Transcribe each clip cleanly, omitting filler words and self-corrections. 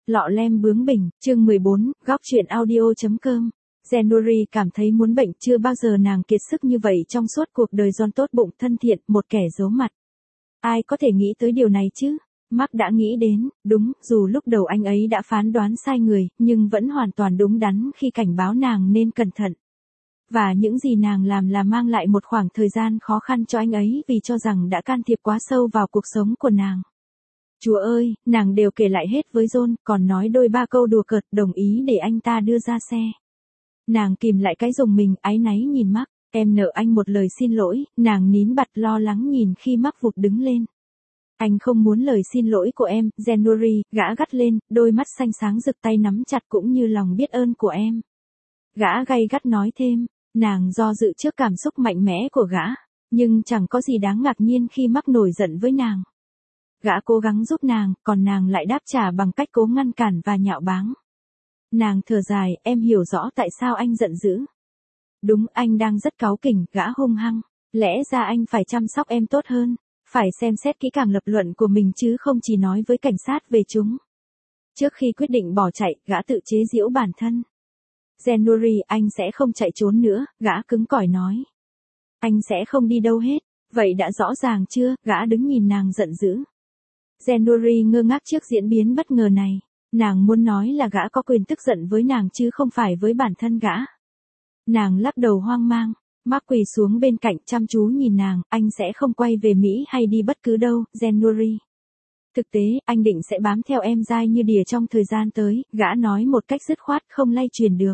Lọ lem bướng bỉnh, chương 14, góc truyện audio.com. January cảm thấy muốn bệnh, chưa bao giờ nàng kiệt sức như vậy trong suốt cuộc đời. John tốt bụng thân thiện, một kẻ giấu mặt. Ai có thể nghĩ tới điều này chứ? Mark đã nghĩ đến, đúng, dù lúc đầu anh ấy đã phán đoán sai người, nhưng vẫn hoàn toàn đúng đắn khi cảnh báo nàng nên cẩn thận. Và những gì nàng làm là mang lại một khoảng thời gian khó khăn cho anh ấy vì cho rằng đã can thiệp quá sâu vào cuộc sống của nàng. Chúa ơi, nàng đều kể lại hết với John, còn nói đôi ba câu đùa cợt, đồng ý để anh ta đưa ra xe. Nàng kìm lại cái rùng mình, áy náy nhìn Mark, em nợ anh một lời xin lỗi, nàng nín bặt lo lắng nhìn khi Mark vụt đứng lên. Anh không muốn lời xin lỗi của em, January, gã gắt lên, đôi mắt xanh sáng rực, tay nắm chặt cũng như lòng biết ơn của em. Gã gay gắt nói thêm, nàng do dự trước cảm xúc mạnh mẽ của gã, nhưng chẳng có gì đáng ngạc nhiên khi Mark nổi giận với nàng. Gã cố gắng giúp nàng, còn nàng lại đáp trả bằng cách cố ngăn cản và nhạo báng. Nàng thở dài, em hiểu rõ tại sao anh giận dữ. Đúng, anh đang rất cáu kỉnh, gã hung hăng. Lẽ ra anh phải chăm sóc em tốt hơn, phải xem xét kỹ càng lập luận của mình chứ không chỉ nói với cảnh sát về chúng. Trước khi quyết định bỏ chạy, gã tự chế giễu bản thân. January, anh sẽ không chạy trốn nữa, gã cứng cỏi nói. Anh sẽ không đi đâu hết, vậy đã rõ ràng chưa? Gã đứng nhìn nàng giận dữ. January ngơ ngác trước diễn biến bất ngờ này. Nàng muốn nói là gã có quyền tức giận với nàng chứ không phải với bản thân gã. Nàng lắc đầu hoang mang. Mark quỳ xuống bên cạnh chăm chú nhìn nàng, anh sẽ không quay về Mỹ hay đi bất cứ đâu, January. Thực tế, anh định sẽ bám theo em dai như đỉa trong thời gian tới, gã nói một cách dứt khoát không lay truyền được.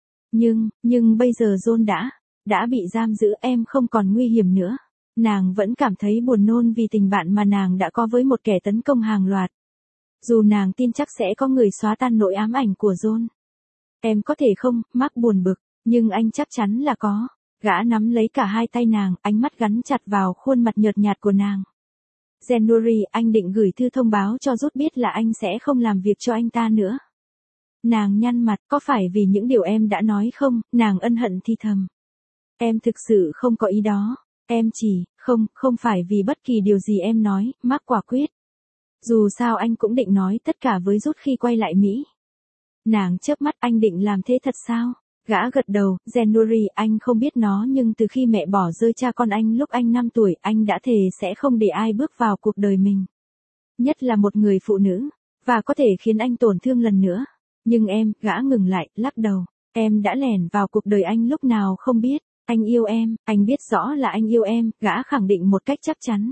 Nhưng bây giờ John đã bị giam giữ, em không còn nguy hiểm nữa. Nàng vẫn cảm thấy buồn nôn vì tình bạn mà nàng đã có với một kẻ tấn công hàng loạt. Dù nàng tin chắc sẽ có người xóa tan nỗi ám ảnh của John. Em có thể không, Mark buồn bực, nhưng anh chắc chắn là có. Gã nắm lấy cả hai tay nàng, ánh mắt gắn chặt vào khuôn mặt nhợt nhạt của nàng. January, anh định gửi thư thông báo cho Ruth biết là anh sẽ không làm việc cho anh ta nữa. Nàng nhăn mặt, có phải vì những điều em đã nói không? Nàng ân hận thì thầm. Em thực sự không có ý đó. Em chỉ, không phải vì bất kỳ điều gì em nói, Mark quả quyết. Dù sao anh cũng định nói tất cả với Ruth khi quay lại Mỹ. Nàng chớp mắt, anh định làm thế thật sao? Gã gật đầu, January, anh không biết nó nhưng từ khi mẹ bỏ rơi cha con anh lúc anh 5 tuổi, anh đã thề sẽ không để ai bước vào cuộc đời mình. Nhất là một người phụ nữ, và có thể khiến anh tổn thương lần nữa. Nhưng em, gã ngừng lại, lắc đầu, em đã lẻn vào cuộc đời anh lúc nào không biết. Anh yêu em, anh biết rõ là anh yêu em, gã khẳng định một cách chắc chắn.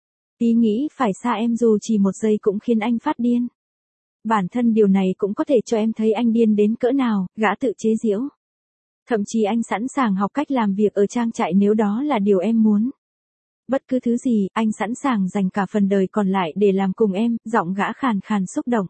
Ý nghĩ phải xa em dù chỉ một giây cũng khiến anh phát điên. Bản thân điều này cũng có thể cho em thấy anh điên đến cỡ nào, gã tự chế giễu. Thậm chí anh sẵn sàng học cách làm việc ở trang trại nếu đó là điều em muốn. Bất cứ thứ gì, anh sẵn sàng dành cả phần đời còn lại để làm cùng em, giọng gã khàn khàn xúc động.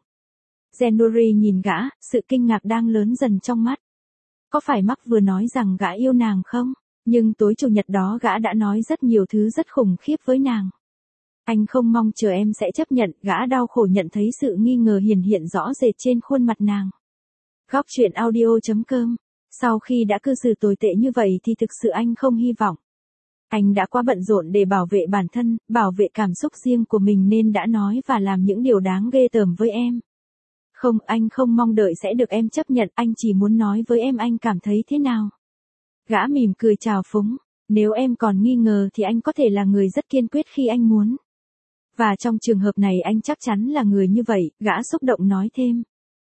January nhìn gã, sự kinh ngạc đang lớn dần trong mắt. Có phải Mark vừa nói rằng gã yêu nàng không? Nhưng tối chủ nhật đó gã đã nói rất nhiều thứ rất khủng khiếp với nàng. Anh không mong chờ em sẽ chấp nhận, gã đau khổ nhận thấy sự nghi ngờ hiển hiện rõ rệt trên khuôn mặt nàng. Góc truyện audio.com. Sau khi đã cư xử tồi tệ như vậy thì thực sự anh không hy vọng. Anh đã quá bận rộn để bảo vệ bản thân, bảo vệ cảm xúc riêng của mình nên đã nói và làm những điều đáng ghê tởm với em. Không, anh không mong đợi sẽ được em chấp nhận, anh chỉ muốn nói với em anh cảm thấy thế nào. Gã mỉm cười trào phúng, nếu em còn nghi ngờ thì anh có thể là người rất kiên quyết khi anh muốn. Và trong trường hợp này anh chắc chắn là người như vậy, gã xúc động nói thêm.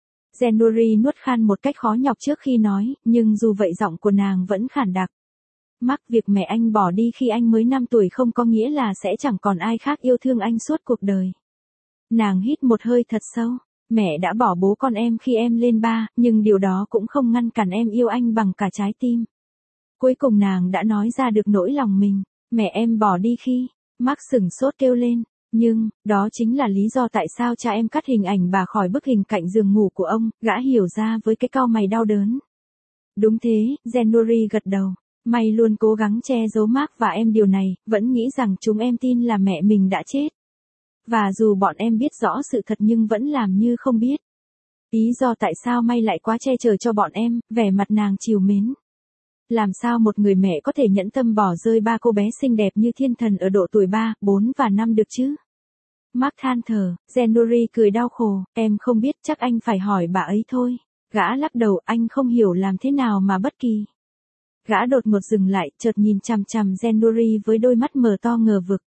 January nuốt khan một cách khó nhọc trước khi nói, nhưng dù vậy giọng của nàng vẫn khản đặc. Mark, việc mẹ anh bỏ đi khi anh mới 5 tuổi không có nghĩa là sẽ chẳng còn ai khác yêu thương anh suốt cuộc đời. Nàng hít một hơi thật sâu. Mẹ đã bỏ bố con em khi em lên 3, nhưng điều đó cũng không ngăn cản em yêu anh bằng cả trái tim. Cuối cùng nàng đã nói ra được nỗi lòng mình. Mẹ em bỏ đi khi, Mark sửng sốt kêu lên. Nhưng, đó chính là lý do tại sao cha em cắt hình ảnh bà khỏi bức hình cạnh giường ngủ của ông, gã hiểu ra với cái cau mày đau đớn. Đúng thế, January gật đầu. Mày luôn cố gắng che giấu Mark và em điều này, vẫn nghĩ rằng chúng em tin là mẹ mình đã chết. Và dù bọn em biết rõ sự thật nhưng vẫn làm như không biết. Lý do tại sao May lại quá che chở cho bọn em, vẻ mặt nàng trìu mến. Làm sao một người mẹ có thể nhẫn tâm bỏ rơi ba cô bé xinh đẹp như thiên thần ở độ tuổi 3, 4 và 5 được chứ? Mark than thở, January cười đau khổ, em không biết, chắc anh phải hỏi bà ấy thôi. Gã lắc đầu, anh không hiểu làm thế nào mà bất kỳ. Gã đột ngột dừng lại, chợt nhìn chằm chằm January với đôi mắt mở to ngờ vực.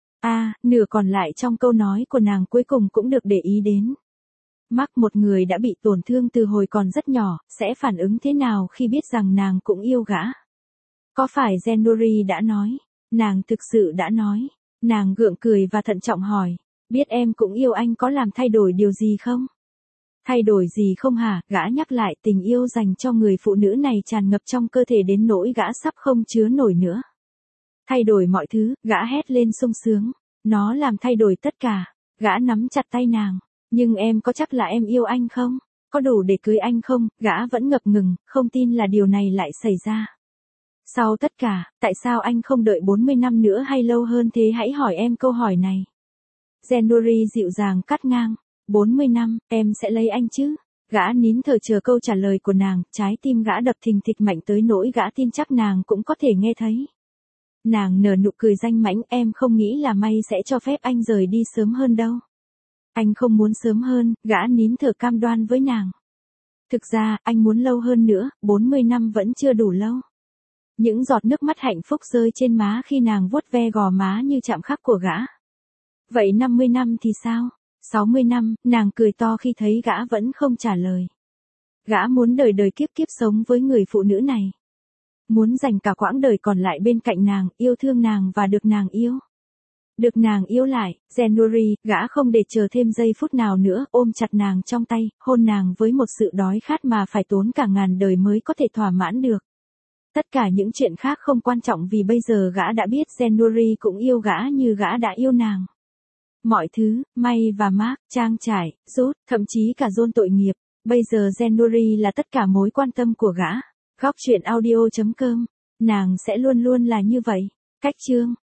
Nửa còn lại trong câu nói của nàng cuối cùng cũng được để ý đến. Mark, một người đã bị tổn thương từ hồi còn rất nhỏ, sẽ phản ứng thế nào khi biết rằng nàng cũng yêu gã? Có phải January đã nói? Nàng thực sự đã nói. Nàng gượng cười và thận trọng hỏi. Biết em cũng yêu anh có làm thay đổi điều gì không? Thay đổi gì không hả? Gã nhắc lại, tình yêu dành cho người phụ nữ này tràn ngập trong cơ thể đến nỗi gã sắp không chứa nổi nữa. Thay đổi mọi thứ, gã hét lên sung sướng. Nó làm thay đổi tất cả. Gã nắm chặt tay nàng. Nhưng em có chắc là em yêu anh không? Có đủ để cưới anh không? Gã vẫn ngập ngừng, không tin là điều này lại xảy ra. Sau tất cả, tại sao anh không đợi 40 năm nữa hay lâu hơn thế? Hãy hỏi em câu hỏi này. January dịu dàng cắt ngang. 40 năm, em sẽ lấy anh chứ? Gã nín thở chờ câu trả lời của nàng, trái tim gã đập thình thịch mạnh tới nỗi gã tin chắc nàng cũng có thể nghe thấy. Nàng nở nụ cười danh mãnh, em không nghĩ là may sẽ cho phép anh rời đi sớm hơn đâu. Anh không muốn sớm hơn, gã nín thở cam đoan với nàng. Thực ra, anh muốn lâu hơn nữa, 40 năm vẫn chưa đủ lâu. Những giọt nước mắt hạnh phúc rơi trên má khi nàng vuốt ve gò má như chạm khắc của gã. Vậy 50 năm thì sao? 60 năm, nàng cười to khi thấy gã vẫn không trả lời. Gã muốn đời đời kiếp kiếp sống với người phụ nữ này. Muốn dành cả quãng đời còn lại bên cạnh nàng, yêu thương nàng và được nàng yêu. Được nàng yêu lại, January, gã không để chờ thêm giây phút nào nữa, ôm chặt nàng trong tay, hôn nàng với một sự đói khát mà phải tốn cả ngàn đời mới có thể thỏa mãn được. Tất cả những chuyện khác không quan trọng vì bây giờ gã đã biết January cũng yêu gã như gã đã yêu nàng. Mọi thứ, May và Mark, trang trải, Ruth, thậm chí cả John tội nghiệp, bây giờ January là tất cả mối quan tâm của gã. Góc truyện audio.com, nàng sẽ luôn luôn là như vậy. Cách chương